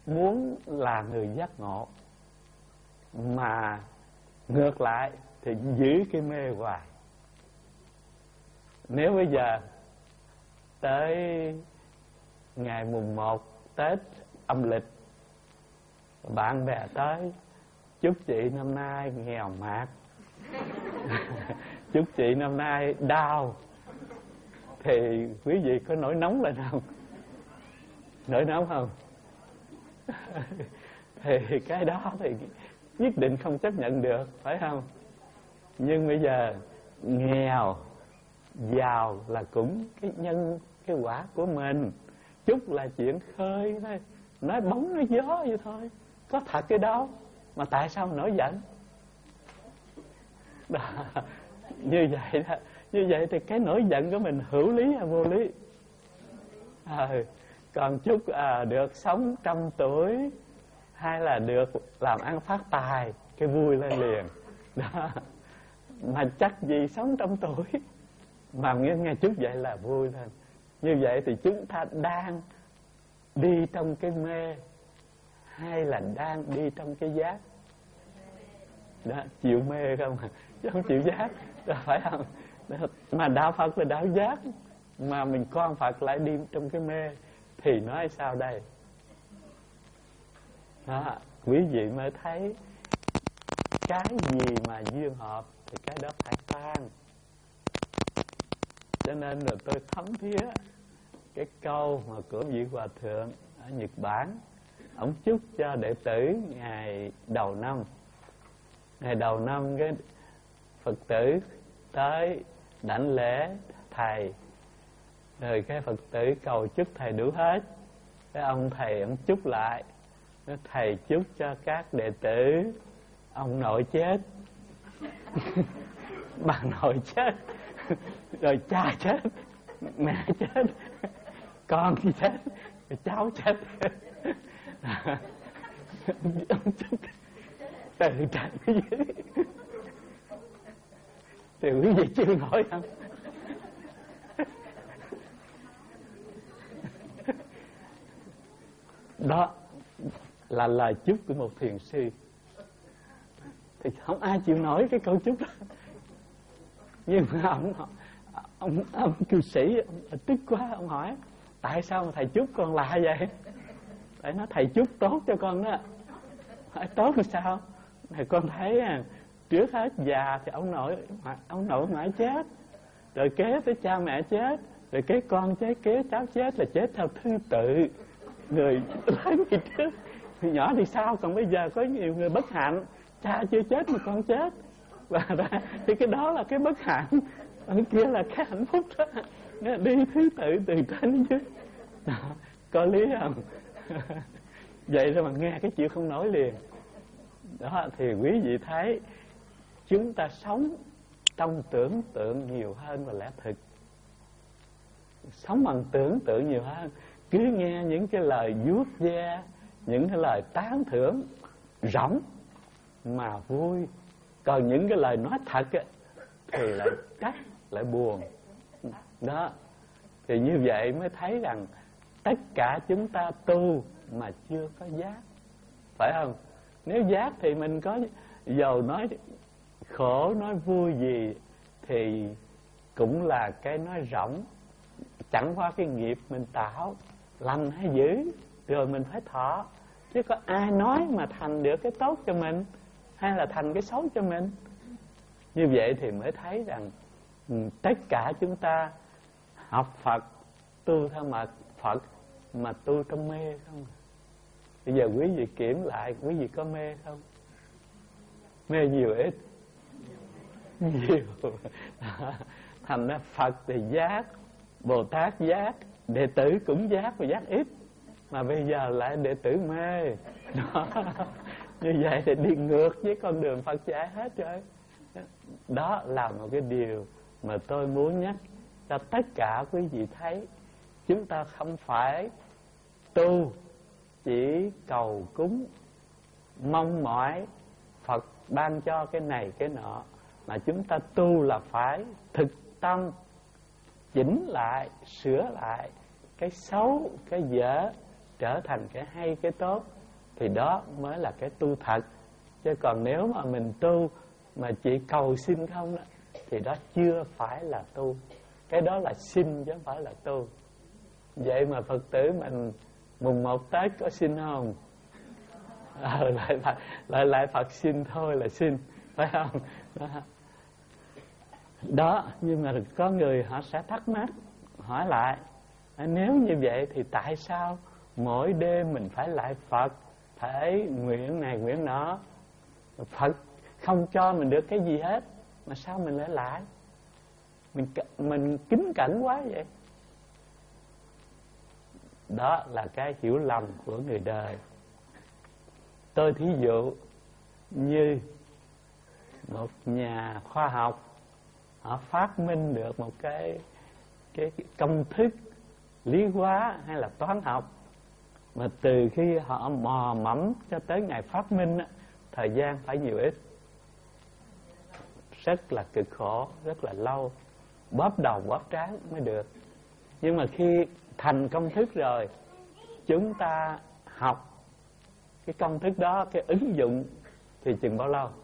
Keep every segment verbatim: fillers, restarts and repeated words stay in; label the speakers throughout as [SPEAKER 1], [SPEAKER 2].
[SPEAKER 1] muốn là người giác ngộ, mà ngược lại thì giữ cái mê hoài. Nếu bây giờ tới ngày mùng một Tết âm lịch, bạn bè tới chúc chị năm nay nghèo mạt, chúc chị năm nay đau, thì quý vị có nổi nóng lên không? Nổi nóng không? Thì cái đó thì nhất định không chấp nhận được, phải không? Nhưng bây giờ nghèo giàu là cũng cái nhân cái quả của mình. Chúc là chuyện khơi thôi, nói bóng nói gió vậy thôi, có thật cái đâu mà tại sao nổi giận đó. Như vậy đó, như vậy thì cái nổi giận của mình hữu lý hay vô lý? À, còn chúc à, được sống trăm tuổi, hay là được làm ăn phát tài, cái vui lên liền đó. Mà chắc gì sống trăm tuổi mà nghe nghe chúc vậy là vui lên. Như vậy thì chúng ta đang đi trong cái mê hay là đang đi trong cái giác? Đó, chịu mê không chứ không chịu giác đó, phải không? Đó, mà đạo Phật là đạo giác, mà mình con Phật lại đi trong cái mê thì nói sao đây? Đó, quý vị mới thấy cái gì mà duyên hợp thì cái đó phải tan. Cho nên là tôi thấm thía cái câu mà của vị Hòa Thượng ở Nhật Bản. Ông chúc cho đệ tử ngày đầu năm, ngày đầu năm cái Phật tử tới đảnh lễ thầy, rồi cái Phật tử cầu chúc thầy đủ hết. Cái ông thầy ông chúc lại, thầy chúc cho các đệ tử ông nội chết, bà nội chết, rồi cha chết, mẹ chết, con thì chết, rồi cháu chết. Ông chúc từ trời tới dưới thì quý vị chịu nổi không? Đó là lời chúc của một thiền sư, thì không ai chịu nổi cái câu chúc đó. Nhưng mà ông ông ông cư sĩ ông tức quá, ông hỏi tại sao mà thầy chúc con lạ vậy? Tại nói thầy chúc tốt cho con đó. Hỏi tốt là sao? Thì con thấy à, trước hết già thì ông nội ông nội ngoại chết, rồi kế tới cha mẹ chết, rồi kế con chết, kế cháu chết, là chết theo thứ tự. Người lớn thì trước, người nhỏ thì sao? Còn bây giờ có nhiều người bất hạnh, cha chưa chết mà con chết, và thì cái đó là cái bất hạnh, ở kia là cái hạnh phúc đó. Đi thứ tự từ trên đến dưới đó, có lý không? Vậy rồi mà nghe cái chịu không nổi liền. Đó thì quý vị thấy chúng ta sống trong tưởng tượng nhiều hơn là lẽ thực. Sống bằng tưởng tượng nhiều hơn, cứ nghe những cái lời vuốt ve, những cái lời tán thưởng rỗng mà vui. Còn những cái lời nói thật ấy, thì lại trách, lại buồn. Đó, thì như vậy mới thấy rằng tất cả chúng ta tu mà chưa có giác, phải không? Nếu giác thì mình có dầu nói khổ nói vui gì thì cũng là cái nói rỗng, chẳng qua cái nghiệp mình tạo lành hay dữ rồi mình phải thọ. Chứ có ai nói mà thành được cái tốt cho mình hay là thành cái xấu cho mình. Như vậy thì mới thấy rằng tất cả chúng ta học Phật, tu theo mật Phật mà tu trong mê không. Bây giờ quý vị kiểm lại, quý vị có mê không? Mê nhiều ít? Nhiều. Thành ra Phật thì giác, Bồ Tát giác, đệ tử cũng giác và giác ít, mà bây giờ lại đệ tử mê. Đó. Như vậy thì đi ngược với con đường Phật dạy hết rồi. Đó là một cái điều mà tôi muốn nhắc cho tất cả quý vị thấy. Chúng ta không phải tu chỉ cầu cúng, mong mỏi Phật ban cho cái này cái nọ, mà chúng ta tu là phải thực tâm chỉnh lại, sửa lại cái xấu, cái dở trở thành cái hay, cái tốt. thì đó mới là cái tu thật. Chứ còn nếu mà mình tu mà chỉ cầu xin không đó, thì đó chưa phải là tu. Cái đó là xin chứ không phải là tu. Vậy mà Phật tử mình mùng một Tết có xin không? Ờ, lại, lại, lại lại Phật xin thôi là xin, phải không? Đó. Đó, nhưng mà có người họ sẽ thắc mắc, hỏi lại, nếu như vậy thì tại sao mỗi đêm mình phải lại Phật, phải nguyện này nguyện nọ? Phật không cho mình được cái gì hết, mà sao mình lại lại? Mình, mình kính cẩn quá vậy. Đó là cái hiểu lầm của người đời. Tôi thí dụ như một nhà khoa học, họ phát minh được một cái, cái, cái công thức lý hóa hay là toán học, mà từ khi họ mò mẫm cho tới ngày phát minh, thời gian phải nhiều ít, rất là cực khổ, rất là lâu, bóp đầu bóp trán mới được. Nhưng mà khi thành công thức rồi, chúng ta học cái công thức đó, cái ứng dụng thì chừng bao lâu?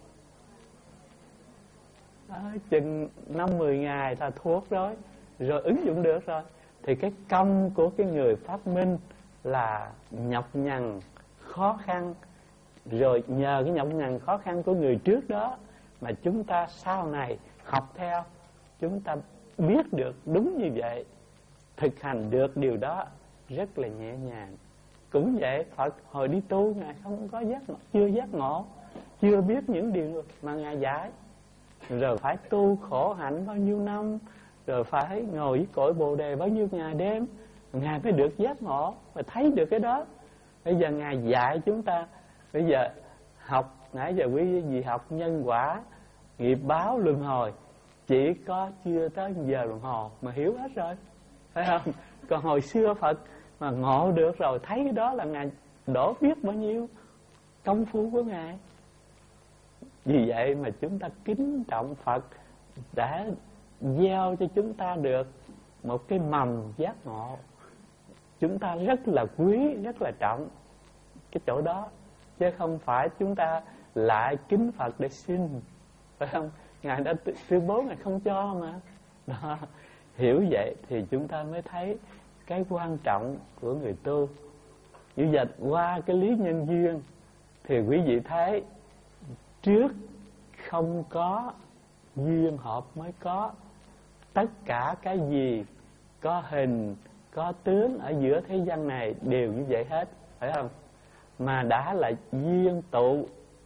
[SPEAKER 1] Đó, chừng năm mười ngày ta thuốc rồi, rồi ứng dụng được rồi. Thì cái công của cái người phát minh là nhọc nhằn, khó khăn. Rồi nhờ cái nhọc nhằn khó khăn của người trước đó mà chúng ta sau này học theo, chúng ta biết được đúng như vậy, thực hành được điều đó rất là nhẹ nhàng. Cũng vậy, Phật hồi đi tu Ngài không có giác ngộ, chưa giác ngộ, chưa biết những điều mà Ngài dạy. Rồi phải tu khổ hạnh bao nhiêu năm, rồi phải ngồi với cội Bồ Đề bao nhiêu ngày đêm, Ngài mới được giác ngộ và thấy được cái đó. Bây giờ Ngài dạy chúng ta, bây giờ học, nãy giờ quý vị học nhân quả, nghiệp báo, luân hồi, chỉ có chưa tới giờ đồng hồ mà hiểu hết rồi, phải không? Còn hồi xưa Phật mà ngộ được rồi, thấy cái đó là Ngài đổ biết bao nhiêu công phu của Ngài. Vì vậy mà chúng ta kính trọng Phật đã gieo cho chúng ta được một cái mầm giác ngộ. Chúng ta rất là quý, rất là trọng cái chỗ đó, chứ không phải chúng ta lại kính Phật để xin, phải không? Ngài đã tuyên bố Ngài không cho mà. Đó. Hiểu vậy thì chúng ta mới thấy cái quan trọng của người tu. Như vậy qua cái lý nhân duyên thì quý vị thấy trước không có duyên hợp mới có. Tất cả cái gì có hình, có tướng ở giữa thế gian này đều như vậy hết, phải không? Mà đã là duyên tụ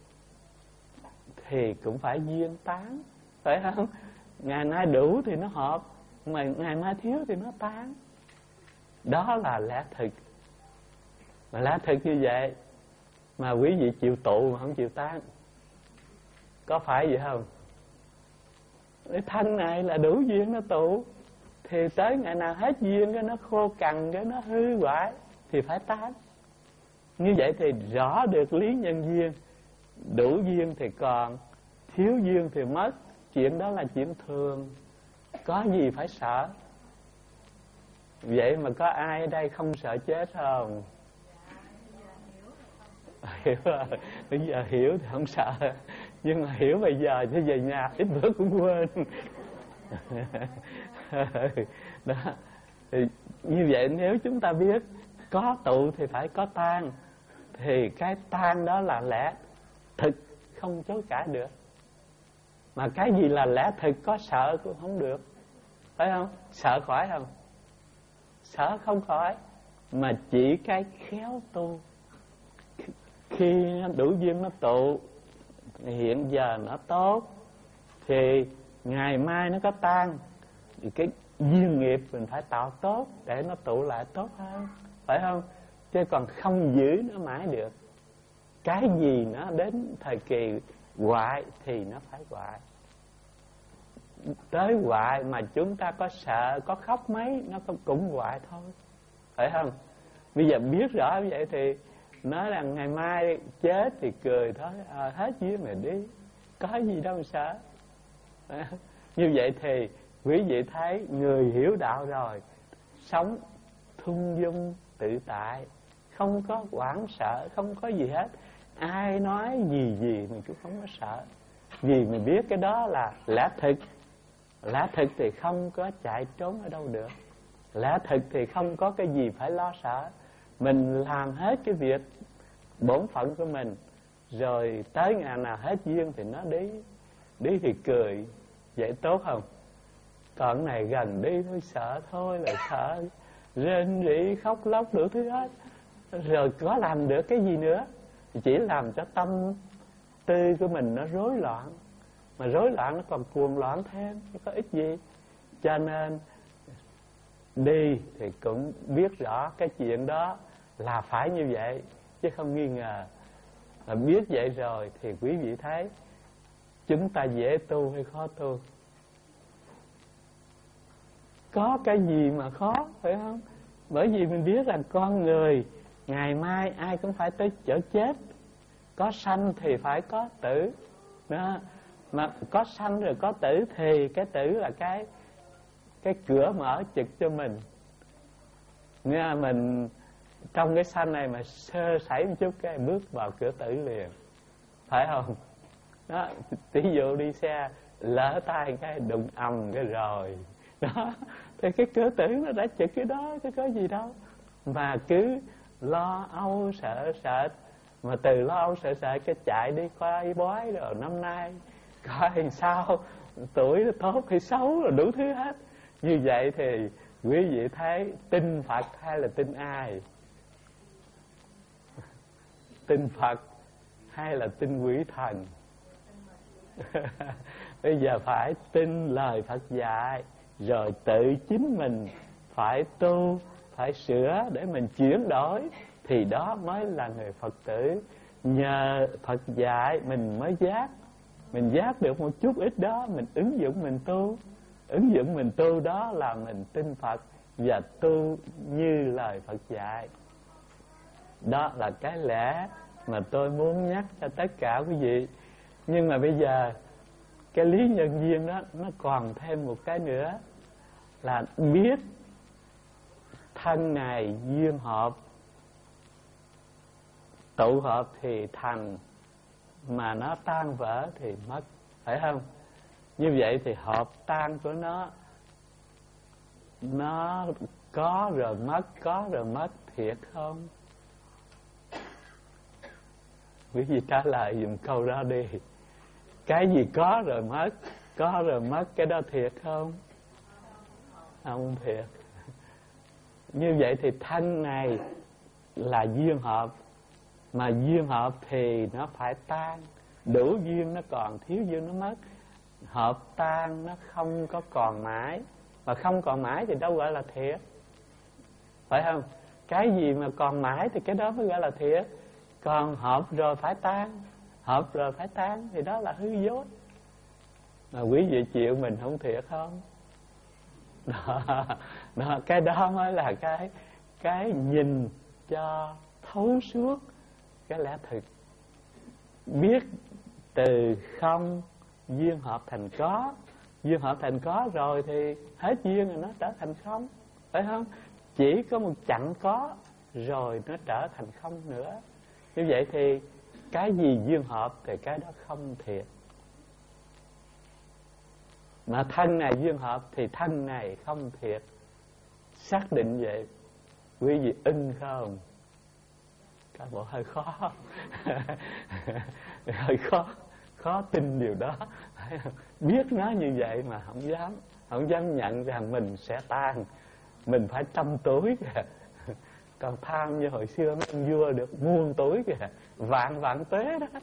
[SPEAKER 1] thì cũng phải duyên tán, phải không? Ngày nay đủ thì nó hợp, mà ngày mai thiếu thì nó tán. Đó là lẽ thực. Mà lẽ thực như vậy mà quý vị chịu tụ mà không chịu tán, có phải vậy không? Cái thân này là đủ duyên nó tụ, thì tới ngày nào hết duyên cái nó khô cằn, cái nó hư hoại thì phải tán. Như vậy thì rõ được lý nhân duyên. Đủ duyên thì còn, thiếu duyên thì mất. Chuyện đó là chuyện thường, có gì phải sợ. Vậy mà có ai ở đây không sợ chết không? Hiểu rồi, bây giờ hiểu thì không sợ, nhưng mà hiểu bây giờ chứ về nhà ít bữa cũng quên. Đó. Thì như vậy nếu chúng ta biết có tụ thì phải có tan, thì cái tan đó là lẽ thực, không chối cãi được. Mà cái gì là lẽ thực có sợ cũng không được, phải không? Sợ khỏi không? Sợ không khỏi, mà chỉ cái khéo tu. Khi đủ duyên nó tụ, hiện giờ nó tốt, thì ngày mai nó có tan, thì cái duyên nghiệp mình phải tạo tốt để nó tụ lại tốt hơn, phải không? Chứ còn không giữ nó mãi được. Cái gì nó đến thời kỳ hoại thì nó phải hoại. Tới hoại mà chúng ta có sợ, có khóc mấy, nó cũng hoại thôi, phải không? Bây giờ biết rõ vậy thì nói là ngày mai chết thì cười thôi, à, hết duyên rồi đi, có gì đâu mà sợ. Như vậy thì quý vị thấy người hiểu đạo rồi, sống thung dung tự tại, không có hoảng sợ, không có gì hết. Ai nói gì gì mình cũng không có sợ, vì mình biết cái đó là lẽ thực. Lẽ thực thì không có chạy trốn ở đâu được. Lẽ thực thì không có cái gì phải lo sợ. Mình làm hết cái việc bổn phận của mình, rồi tới ngày nào hết duyên thì nó đi. Đi thì cười, vậy tốt không? Còn này gần đi thôi sợ thôi là sợ, rên rỉ khóc lóc đủ thứ hết. Rồi có làm được cái gì nữa? Chỉ làm cho tâm tư của mình nó rối loạn. Mà rối loạn nó còn cuồng loạn thêm, nó có ích gì? Cho nên đi thì cũng biết rõ cái chuyện đó là phải như vậy, chứ không nghi ngờ. Mà biết vậy rồi thì quý vị thấy chúng ta dễ tu hay khó tu? Có cái gì mà khó, phải không? Bởi vì mình biết rằng con người ngày mai ai cũng phải tới chỗ chết. Có sanh thì phải có tử đó. Mà có sanh rồi có tử thì cái tử là cái cái cửa mở trực cho mình. Nghe mình trong cái sanh này mà sơ sẩy một chút cái bước vào cửa tử liền, phải không? Đó, ví dụ đi xe lỡ tay cái đụng ầm cái rồi đó, thì cái cửa tử nó đã trực cái đó, chứ có gì đâu mà cứ lo âu sợ sợ. Mà từ lo âu sợ sợ cái chạy đi coi bói rồi năm nay coi sao tuổi nó tốt hay xấu rồi đủ thứ hết. Như vậy thì quý vị thấy tin Phật hay là tin ai? Tin Phật hay là tin quỷ thần? Bây giờ phải tin lời Phật dạy, rồi tự chính mình phải tu, phải sửa để mình chuyển đổi, thì đó mới là người Phật tử. Nhờ Phật dạy mình mới giác. Mình giác được một chút ít đó, mình ứng dụng mình tu. Ứng dụng mình tu đó là mình tin Phật và tu như lời Phật dạy. Đó là cái lẽ mà tôi muốn nhắc cho tất cả quý vị. Nhưng mà bây giờ cái lý nhân duyên đó nó còn thêm một cái nữa, là biết thân này duyên hợp, tụ hợp thì thành, mà nó tan vỡ thì mất, phải không? Như vậy thì hợp tan của nó Nó có rồi mất, có rồi mất, thiệt không? Quý vị trả lời dùm câu đó đi. Cái gì có rồi mất, có rồi mất, cái đó thiệt không? Không thiệt. Như vậy thì thân này là duyên hợp, mà duyên hợp thì nó phải tan. Đủ duyên nó còn, thiếu duyên nó mất. Hợp tan nó không có còn mãi, mà không còn mãi thì đâu gọi là thiệt, phải không? Cái gì mà còn mãi thì cái đó mới gọi là thiệt. Còn hợp rồi phải tan, hợp rồi phải tan thì đó là hư dối. Mà quý vị chịu mình không thiệt không? Đó, đó, cái đó mới là cái cái nhìn cho thấu suốt cái lẽ thực. Biết từ không duyên hợp thành có, duyên hợp thành có rồi thì hết duyên rồi nó trở thành không, phải không? Chỉ có một chặng có rồi nó trở thành không nữa. Như vậy thì cái gì duyên hợp thì cái đó không thiệt. Mà thân này duyên hợp thì thân này không thiệt. Xác định vậy. Quý vị ưng không? Các bộ hơi khó. Hơi khó Khó tin điều đó. Biết nó như vậy mà không dám Không dám nhận rằng mình sẽ tan. Mình phải trăm tuổi kìa. Còn tham như hồi xưa mấy ông vua được muôn tuổi kìa, vạn vạn tuế đó.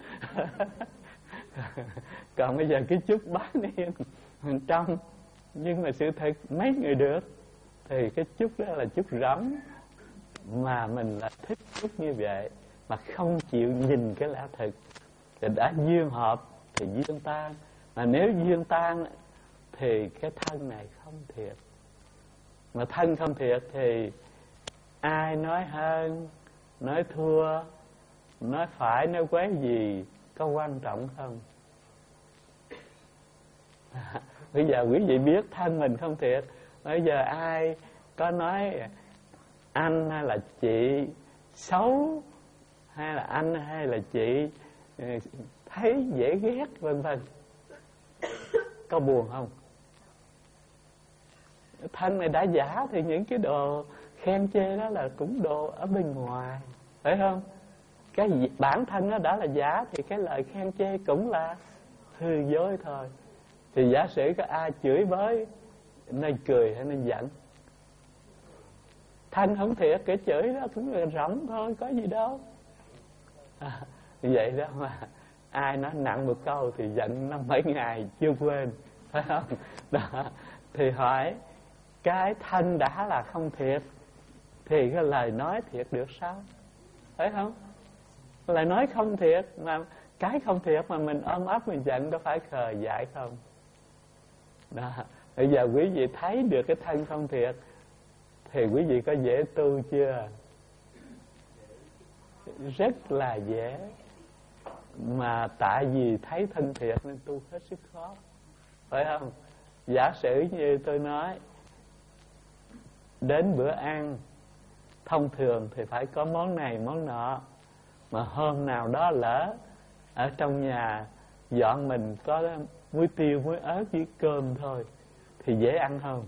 [SPEAKER 1] Còn bây giờ cái chút bán yên một trăm. Nhưng mà sự thật mấy người được. Thì cái chút đó là chút rỗng. Mà mình là thích chút như vậy, mà không chịu nhìn cái lẽ thực. Thì đã duyên hợp thì duyên tan. Mà nếu duyên tan thì cái thân này không thiệt. Mà thân không thiệt thì ai nói hơn, nói thua, nói phải, nói quấy gì có quan trọng không? Bây giờ quý vị biết thân mình không thiệt. Bây giờ ai có nói anh hay là chị, xấu, hay là anh hay là chị thấy dễ ghét vân vân, có buồn không? Thân này đã giả thì những cái đồ khen chê đó là cũng đồ ở bên ngoài, phải không? Cái bản thân nó đã là giả thì cái lời khen chê cũng là hư dối thôi. Thì giả sử có ai chửi bới nên cười hay nên giận, thân không thiệt, cái chửi đó cũng là rỗng thôi, có gì đâu. À, vậy đó mà ai nói nặng một câu thì giận năm mấy ngày chưa quên, phải không? Đó. Thì hỏi cái thân đã là không thiệt thì cái lời nói thiệt được sao? Phải không? Lời nói không thiệt mà cái không thiệt mà mình ôm ấp mình giận có phải khờ dại không? Đó. Bây giờ quý vị thấy được cái thân không thiệt thì quý vị có dễ tu chưa? Rất là dễ. Mà tại vì thấy thân thiệt nên tu hết sức khó, phải không? Giả sử như tôi nói đến bữa ăn thông thường thì phải có món này món nọ, mà hôm nào đó lỡ ở trong nhà dọn mình có muối tiêu muối ớt với cơm thôi thì dễ ăn không?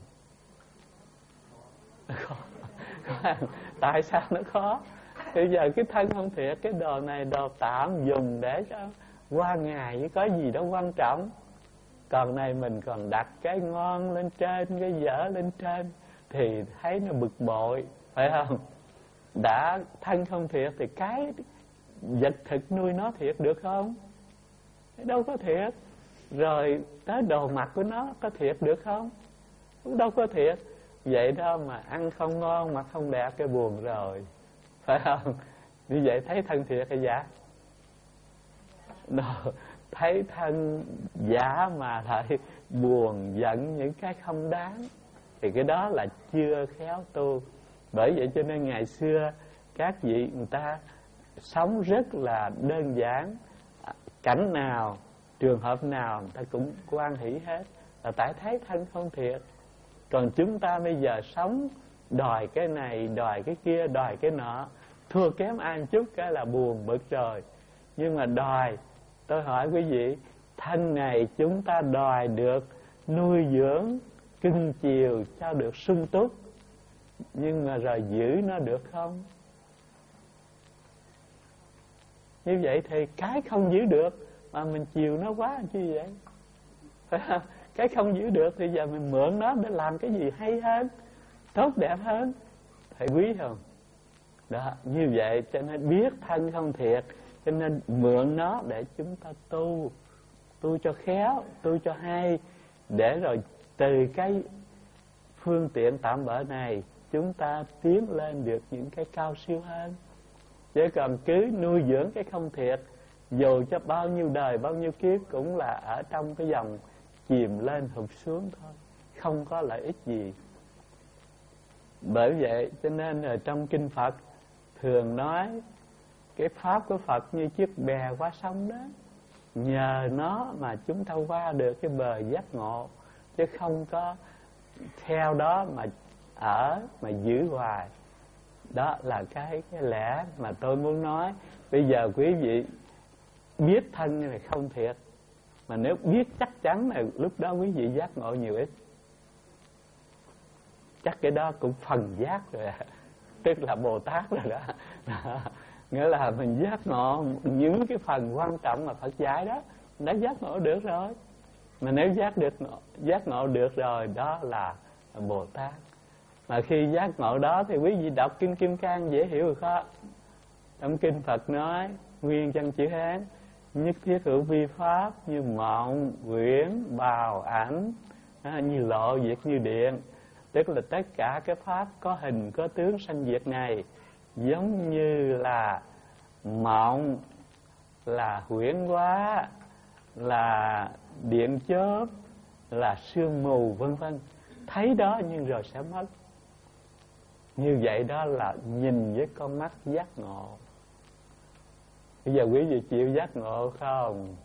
[SPEAKER 1] Khó. Khó ăn. Tại sao nó khó? Bây giờ cái thân không thiệt, cái đồ này đồ tạm dùng để cho qua ngày chứ có gì đó quan trọng. Còn này mình còn đặt cái ngon lên trên, cái dở lên trên thì thấy nó bực bội, phải không? Đã thân không thiệt thì cái vật thực nuôi nó thiệt được không? Đâu có thiệt. Rồi tới đồ mặc của nó có thiệt được không? Cũng đâu có thiệt. Vậy đó mà ăn không ngon, mặc không đẹp cái buồn rồi, phải không? Như vậy thấy thân thiệt hay giả? Đó, thấy thân giả mà lại buồn giận những cái không đáng thì cái đó là chưa khéo tu. Bởi vậy cho nên ngày xưa các vị người ta sống rất là đơn giản, cảnh nào trường hợp nào người ta cũng hoan hỷ hết, là tại thấy thân không thiệt. Còn chúng ta bây giờ sống đòi cái này, đòi cái kia, đòi cái nọ, thua kém ai một chút cái là buồn bực rồi. Nhưng mà đòi, tôi hỏi quý vị, thân này chúng ta đòi được nuôi dưỡng, cưng chiều cho được sung túc, nhưng mà rồi giữ nó được không? Như vậy thì cái không giữ được mà mình chiều nó quá chứ vậy, phải không? Cái không giữ được thì giờ mình mượn nó để làm cái gì hay hơn, tốt đẹp hơn, thầy quý không? Đó, như vậy cho nên biết thân không thiệt, cho nên mượn nó để chúng ta tu, tu cho khéo, tu cho hay, để rồi từ cái phương tiện tạm bợ này chúng ta tiến lên được những cái cao siêu hơn. Chứ còn cứ nuôi dưỡng cái không thiệt, dù cho bao nhiêu đời, bao nhiêu kiếp cũng là ở trong cái dòng chìm lên hụt xuống thôi, không có lợi ích gì. Bởi vậy cho nên ở trong kinh Phật thường nói cái pháp của Phật như chiếc bè qua sông đó, nhờ nó mà chúng ta qua được cái bờ giác ngộ, chứ không có theo đó mà ở mà giữ hoài. Đó là cái cái lẽ mà tôi muốn nói. Bây giờ quý vị biết thân này không thiệt, mà nếu biết chắc chắn là lúc đó quý vị giác ngộ nhiều ít. Chắc cái đó cũng phần giác rồi, tức là Bồ Tát rồi đó. Đó. Nghĩa là mình giác ngộ những cái phần quan trọng mà Phật dạy đó, đã giác ngộ được rồi. Mà nếu giác được giác ngộ được rồi, đó là Bồ Tát. Mà khi giác ngộ đó thì quý vị đọc Kinh Kim Cang dễ hiểu rồi khó. Trong Kinh Phật nói nguyên chân chữ Hán: nhất thiết hữu vi pháp, như mộng, quyển, bào, ảnh, như lộ, diệt, như điện. Tức là tất cả cái pháp có hình, có tướng sanh diệt này, giống như là mộng, là huyễn hóa, là điện chớp, là sương mù vân vân. Thấy đó nhưng rồi sẽ mất. Như vậy đó là nhìn với con mắt giác ngộ. Bây giờ quý vị chịu giác ngộ không?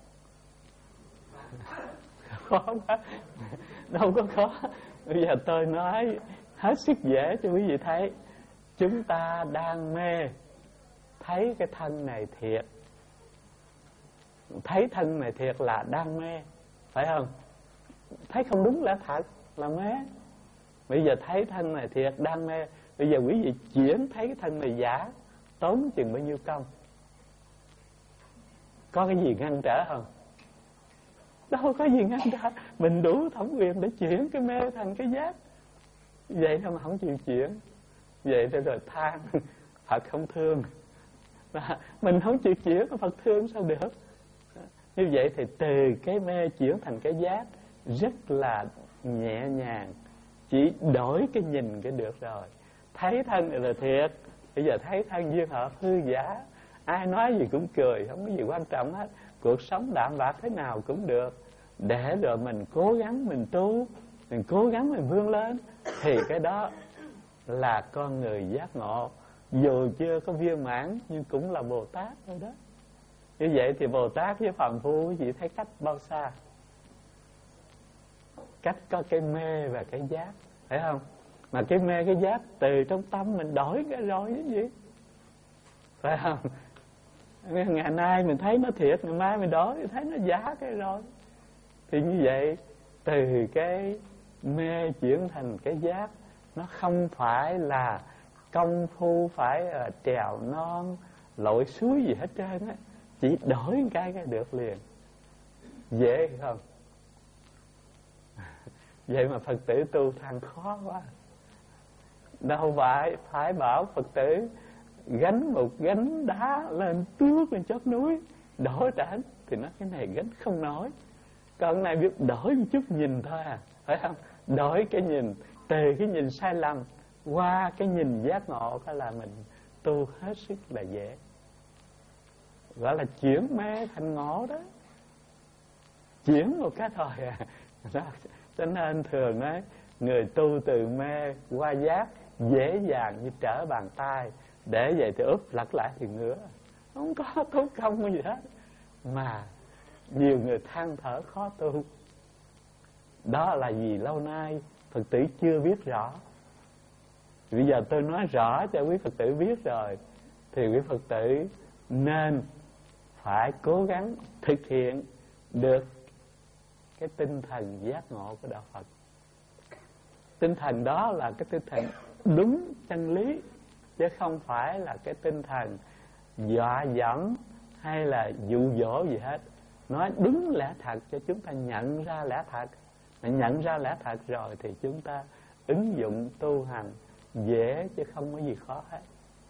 [SPEAKER 1] Khó quá. Đâu có khó. Bây giờ tôi nói hết sức dễ cho quý vị thấy. Chúng ta đang mê thấy cái thân này thiệt. Thấy thân này thiệt là đang mê, phải không? Thấy không đúng lẽ thật là mê. Bây giờ thấy thân này thiệt đang mê. Bây giờ quý vị chuyển thấy cái thân này giả, tốn chừng bao nhiêu công? Có cái gì ngăn trở không? Đâu có gì ngăn trở. Mình đủ thẩm quyền để chuyển cái mê thành cái giác. Vậy thôi mà không chịu chuyển. Vậy rồi, rồi than Phật không thương. Mình không chịu chuyển, Phật thương sao được? Như vậy thì từ cái mê chuyển thành cái giác rất là nhẹ nhàng. Chỉ đổi cái nhìn cái được rồi. Thấy thân này là thiệt. Bây giờ thấy thân duyên hợp hư giả. Ai nói gì cũng cười, không có gì quan trọng hết. Cuộc sống đạm bạc thế nào cũng được. Để rồi mình cố gắng mình tu, mình cố gắng mình vươn lên, thì cái đó là con người giác ngộ. Dù chưa có viên mãn nhưng cũng là Bồ Tát thôi đó. Như vậy thì Bồ Tát với phàm phu quý vị thấy cách bao xa? Cách có cái mê và cái giác, phải không? Mà cái mê cái giác từ trong tâm mình đổi cái rồi cái gì, phải không? Ngày nay mình thấy nó thiệt, ngày mai mình đổi thì thấy nó giả cái rồi. Thì như vậy từ cái mê chuyển thành cái giác, nó không phải là công phu phải uh, trèo non lội suối gì hết trơn á, chỉ đổi cái cái được liền. Dễ không? Vậy mà Phật tử tu than khó quá. Đâu phải phải bảo Phật tử gánh một gánh đá lên tuốt lên chót núi đổ trển, thì nói cái này gánh không nổi. Còn này biết đổi một chút nhìn thôi à, phải không? Đổi cái nhìn, từ cái nhìn sai lầm qua cái nhìn giác ngộ, cái là mình tu hết sức là dễ. Gọi là chuyển mê thành ngộ đó. Chuyển một cái thôi à. Đó. Cho nên thường nói người tu từ mê qua giác dễ dàng như trở bàn tay. Để vậy thì úp lật lại thì ngứa, không có tốn công gì hết. Mà nhiều người than thở khó tu. Đó là vì lâu nay Phật tử chưa biết rõ. Bây giờ tôi nói rõ cho quý Phật tử biết rồi, thì quý Phật tử nên phải cố gắng thực hiện được cái tinh thần giác ngộ của Đạo Phật. Tinh thần đó là cái tinh thần đúng chân lý, chứ không phải là cái tinh thần dọa dẫm hay là dụ dỗ gì hết. Nói đúng lẽ thật cho chúng ta nhận ra lẽ thật. Mà nhận ra lẽ thật rồi thì chúng ta ứng dụng tu hành dễ, chứ không có gì khó hết.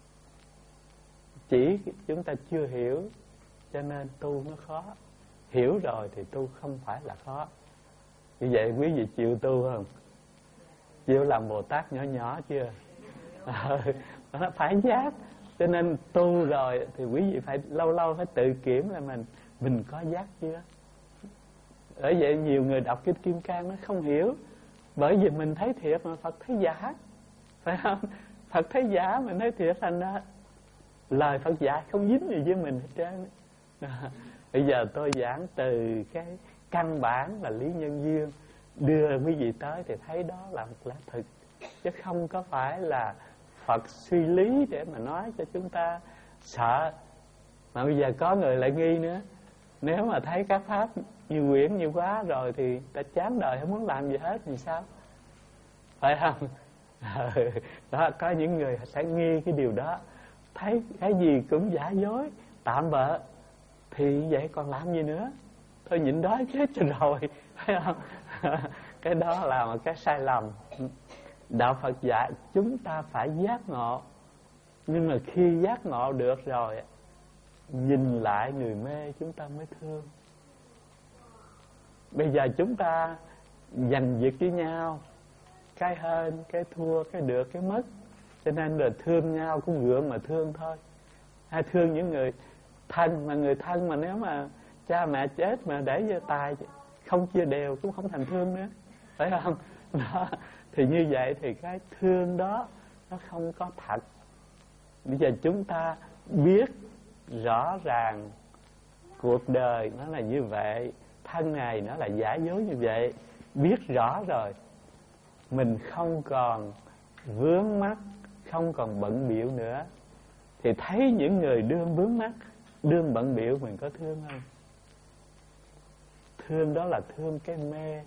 [SPEAKER 1] Chỉ chúng ta chưa hiểu cho nên tu nó khó. Hiểu rồi thì tu không phải là khó. Như vậy quý vị chịu tu không? Chịu làm Bồ Tát nhỏ nhỏ chưa? À, nó phải giác. Cho nên tu rồi thì quý vị phải lâu lâu phải tự kiểm là mình Mình có giác chưa? Bởi vậy nhiều người đọc Kinh Kim Cang nó không hiểu. Bởi vì mình thấy thiệt mà Phật thấy giả, phải không? Phật thấy giả mình thấy thiệt, thành ra lời Phật dạy không dính gì với mình hết trơn. Bây giờ tôi giảng từ cái căn bản là lý nhân duyên, đưa quý vị tới thì thấy đó là một lẽ thực, chứ không có phải là Phật suy lý để mà nói cho chúng ta sợ. Mà bây giờ có người lại nghi nữa. Nếu mà thấy các pháp nhiều quyển nhiều quá rồi thì ta chán đời không muốn làm gì hết thì sao? Phải không? Đó, có những người sẽ nghi cái điều đó. Thấy cái gì cũng giả dối, tạm bợ, thì vậy còn làm gì nữa? Thôi nhịn đói chết rồi, phải không? Cái đó là một cái sai lầm. Đạo Phật dạy chúng ta phải giác ngộ. Nhưng mà khi giác ngộ được rồi, nhìn lại người mê chúng ta mới thương. Bây giờ chúng ta giành giật với nhau, cái hên, cái thua, cái được, cái mất. Cho nên là thương nhau cũng gượng mà thương thôi. Hay thương những người thân, mà người thân mà nếu mà cha mẹ chết mà để vô tài không chia đều cũng không thành thương nữa, phải không? Đó. Thì như vậy thì cái thương đó nó không có thật. Bây giờ chúng ta biết rõ ràng cuộc đời nó là như vậy, thân này nó là giả dối như vậy, biết rõ rồi, mình không còn vướng mắc, không còn bận bịu nữa, thì thấy những người đương vướng mắc, đương bận bịu, mình có thương không? Thương đó là thương cái mê.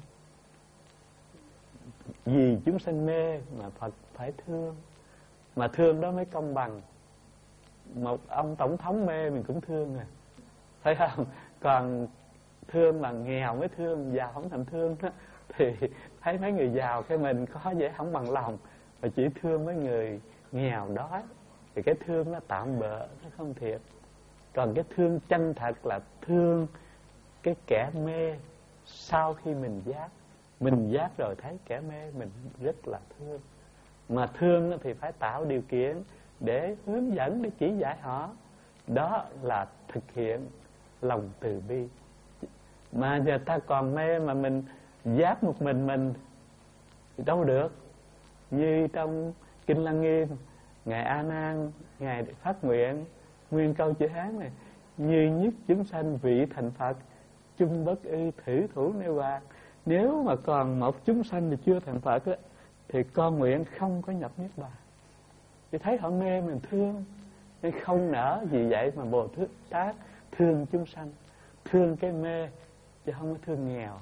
[SPEAKER 1] Vì chúng sanh mê mà Phật phải thương. Mà thương đó mới công bằng. Một ông tổng thống mê mình cũng thương à, phải không? Còn thương là nghèo mới thương, giàu không thành thương đó. Thì thấy mấy người giàu cái mình có vẻ không bằng lòng, mà chỉ thương mấy người nghèo đói, thì cái thương nó tạm bợ, nó không thiệt. Còn cái thương chân thật là thương cái kẻ mê. Sau khi mình giác, mình giác rồi thấy kẻ mê, mình rất là thương. Mà thương thì phải tạo điều kiện để hướng dẫn, để chỉ dạy họ. Đó là thực hiện lòng từ bi. Mà giờ ta còn mê mà mình giác một mình mình thì đâu được. Như trong Kinh Lăng Nghiêm, Ngài A Nan, Ngài phát nguyện nguyên câu chữ Hán này: như nhất chúng sanh vị thành Phật, chung bất y thử thủ nêu hoàng. Nếu mà còn một chúng sanh thì chưa thành Phật á, thì con nguyện không có nhập niết bàn. Thì thấy họ mê mình thương, nên không nỡ. Vì vậy mà Bồ Tát thương chúng sanh, thương cái mê chứ không có thương nghèo.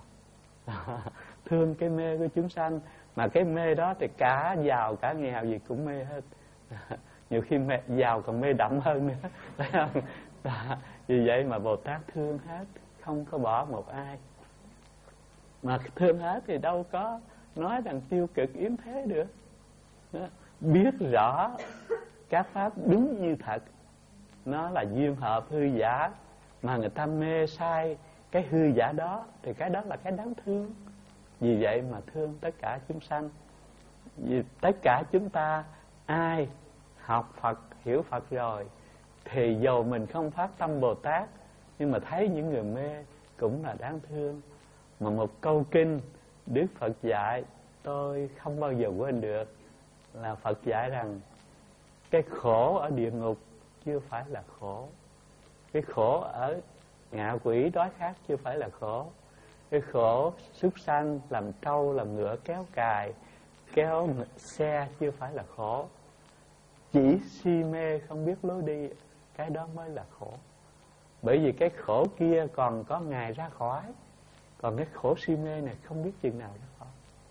[SPEAKER 1] Thương cái mê của chúng sanh. Mà cái mê đó thì cả giàu cả nghèo gì cũng mê hết. Nhiều khi mê, giàu còn mê đậm hơn nữa, phải không? Vì vậy mà Bồ Tát thương hết, không có bỏ một ai. Mà thương hết thì đâu có nói rằng tiêu cực yếm thế được. Đó. Biết rõ các pháp đúng như thật, nó là duyên hợp hư giả, mà người ta mê sai cái hư giả đó, thì cái đó là cái đáng thương. Vì vậy mà thương tất cả chúng sanh. Vì tất cả chúng ta ai học Phật, hiểu Phật rồi, thì dầu mình không phát tâm Bồ Tát, nhưng mà thấy những người mê cũng là đáng thương. Mà một câu kinh Đức Phật dạy tôi không bao giờ quên được, là Phật dạy rằng cái khổ ở địa ngục chưa phải là khổ, cái khổ ở ngạ quỷ đói khát chưa phải là khổ, cái khổ súc sanh làm trâu làm ngựa kéo cài kéo xe chưa phải là khổ. Chỉ si mê không biết lối đi, cái đó mới là khổ. Bởi vì cái khổ kia còn có ngày ra khỏi, còn cái khổ si mê này không biết chừng nào ra khỏi,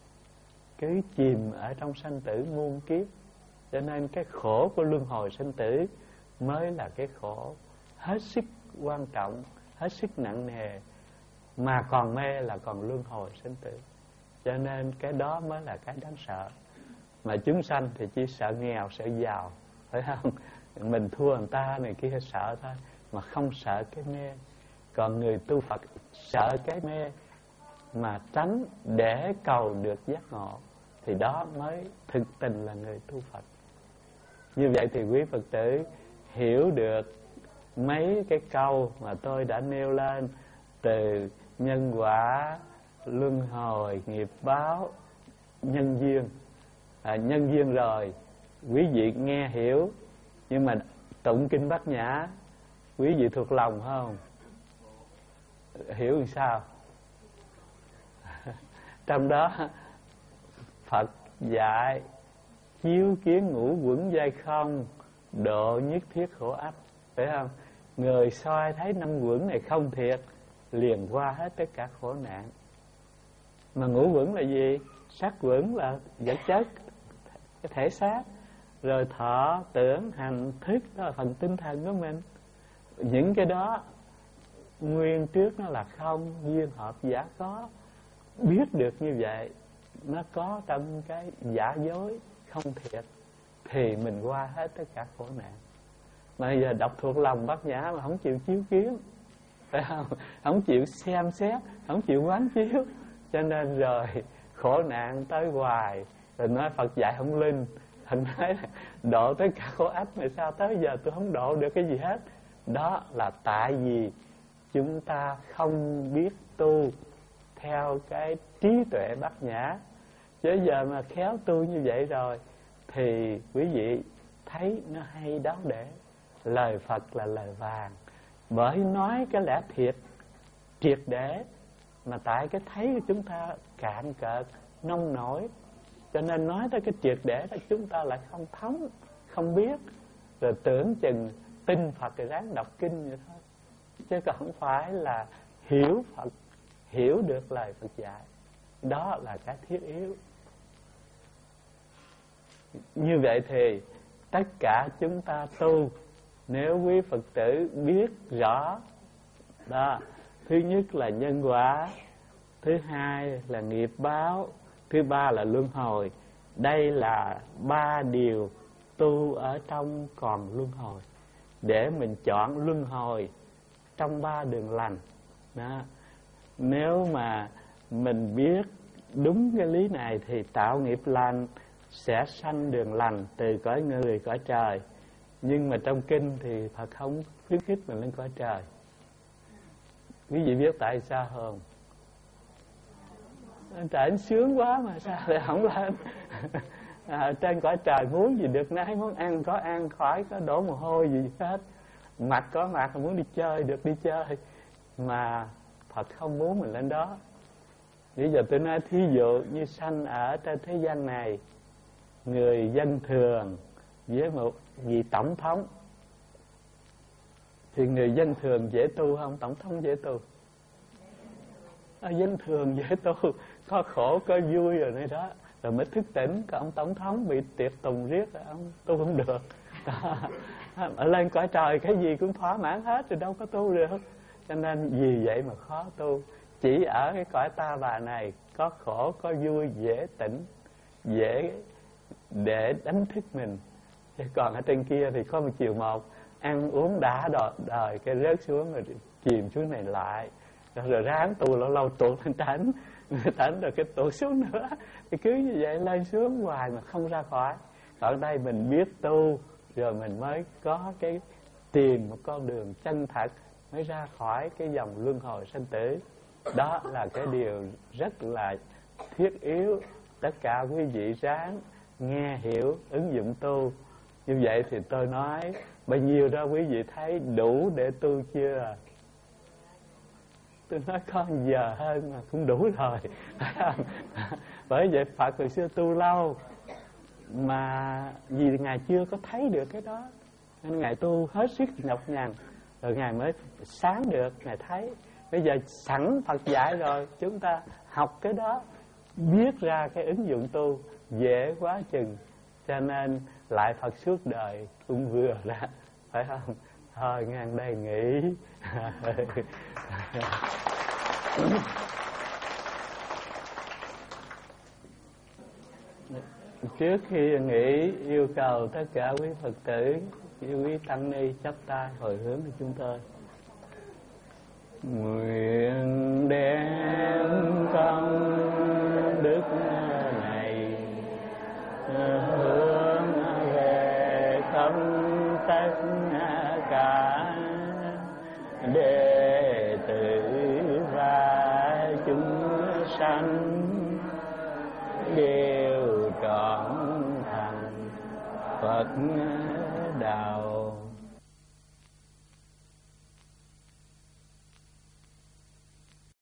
[SPEAKER 1] cứ chìm ở trong sanh tử muôn kiếp. Cho nên cái khổ của luân hồi sanh tử mới là cái khổ hết sức quan trọng, hết sức nặng nề. Mà còn mê là còn luân hồi sanh tử. Cho nên cái đó mới là cái đáng sợ. Mà chúng sanh thì chỉ sợ nghèo, sợ giàu, phải không? Mình thua người ta này kia sợ thôi, mà không sợ cái mê. Còn người tu Phật sợ cái mê mà tránh để cầu được giác ngộ, thì đó mới thực tình là người tu Phật. Như vậy thì quý Phật tử hiểu được mấy cái câu mà tôi đã nêu lên, từ nhân quả, luân hồi, nghiệp báo, nhân duyên. À, nhân duyên rồi quý vị nghe hiểu, nhưng mà tụng kinh Bát Nhã quý vị thuộc lòng không? Hiểu làm sao? Trong đó Phật dạy chiếu kiến ngũ quẩn giai không, độ nhất thiết khổ ách, phải không? Người soi thấy năm quẩn này không thiệt, liền qua hết tất cả khổ nạn. Mà ngũ quẩn là gì? Sắc quẩn là vật chất, cái thể xác, rồi thọ, tưởng, hành, thức, đó là phần tinh thần của mình. Những cái đó nguyên trước nó là không, duyên hợp giả có. Biết được như vậy, nó có trong cái giả dối không thiệt, thì mình qua hết tất cả khổ nạn. Mà bây giờ đọc thuộc lòng Bát Nhã mà không chịu chiếu kiến, phải không? Không chịu xem xét, không chịu quán chiếu, cho nên rồi khổ nạn tới hoài. Rồi nói Phật dạy không linh, thành nói là độ tất cả khổ ách, mà sao tới giờ tôi không độ được cái gì hết. Đó là tại vì chúng ta không biết tu theo cái trí tuệ Bát Nhã. Chứ giờ mà khéo tu như vậy rồi thì quý vị thấy nó hay đáo để. Lời Phật là lời vàng, bởi nói cái lẽ thiệt triệt để, mà tại cái thấy của chúng ta cạn cợt nông nổi, cho nên nói tới cái triệt để là chúng ta lại không thấm, không biết. rồi tưởng chừng tin Phật rồi ráng đọc kinh vậy thôi, chứ còn không phải là hiểu Phật, hiểu được lời Phật dạy. Đó là cái thiết yếu. Như vậy thì tất cả chúng ta tu, nếu quý Phật tử biết rõ đó, thứ nhất là nhân quả, thứ hai là nghiệp báo, thứ ba là luân hồi. Đây là ba điều tu ở trong còn luân hồi, để mình chọn luân hồi trong ba đường lành đó. Nếu mà mình biết đúng cái lý này thì tạo nghiệp lành sẽ sanh đường lành từ cõi người cõi trời. Nhưng mà trong kinh thì Phật không khuyến khích mình lên cõi trời. Quý vị biết tại sao không? Trời sướng quá mà sao lại không lên? À, trên cõi trời muốn gì được nấy, muốn ăn có ăn, khỏi có đổ mồ hôi gì hết, mặt có mặt, muốn đi chơi được đi chơi, mà Phật không muốn mình lên đó. Bây giờ tôi nói thí dụ như sanh ở trên thế gian này, người dân thường với một vị tổng thống, thì người dân thường dễ tu không? Tổng thống dễ tu? À, dân thường dễ tu, có khổ có vui rồi nơi đó, rồi mới thức tỉnh. Còn ông tổng thống bị tiệc tùng riết rồi ông tu không được. Ở lên cõi trời cái gì cũng thỏa mãn hết rồi đâu có tu được. Cho nên vì vậy mà khó tu. Chỉ ở cái cõi ta bà này có khổ có vui, dễ tỉnh, dễ để đánh thức mình. Chứ còn ở trên kia thì có một chiều một, ăn uống đã đời, đời cái rớt xuống rồi chìm xuống này lại, rồi, rồi ráng tu lâu lâu tuột lên tránh, tránh rồi cái tuột xuống nữa, thì cứ như vậy lên xuống hoài mà không ra khỏi. Còn đây mình biết tu rồi mình mới có cái tìm một con đường chân thật, mới ra khỏi cái dòng luân hồi sanh tử. Đó là cái điều rất là thiết yếu. Tất cả quý vị ráng nghe hiểu, ứng dụng tu. Như vậy thì tôi nói bao nhiêu đó quý vị thấy đủ để tu chưa? Tôi nói có giờ hơn mà cũng đủ rồi. Bởi vậy Phật hồi xưa tu lâu, mà vì Ngài chưa có thấy được cái đó, nên Ngài tu hết sức nhọc nhằn, rồi Ngài mới sáng được, Ngài thấy. Bây giờ sẵn Phật dạy rồi, chúng ta học cái đó, biết ra cái ứng dụng tu dễ quá chừng. Cho nên lại Phật suốt đời cũng vừa ra, phải không? Thôi ngang đây nghỉ. Trước khi nghỉ, yêu cầu tất cả quý Phật tử, quý tăng ni chắp tay hồi hướng cho chúng tôi. Nguyện đem công đức này hướng về khắp tất cả đệ tử và chúng sanh đều trọn thành Phật đạo.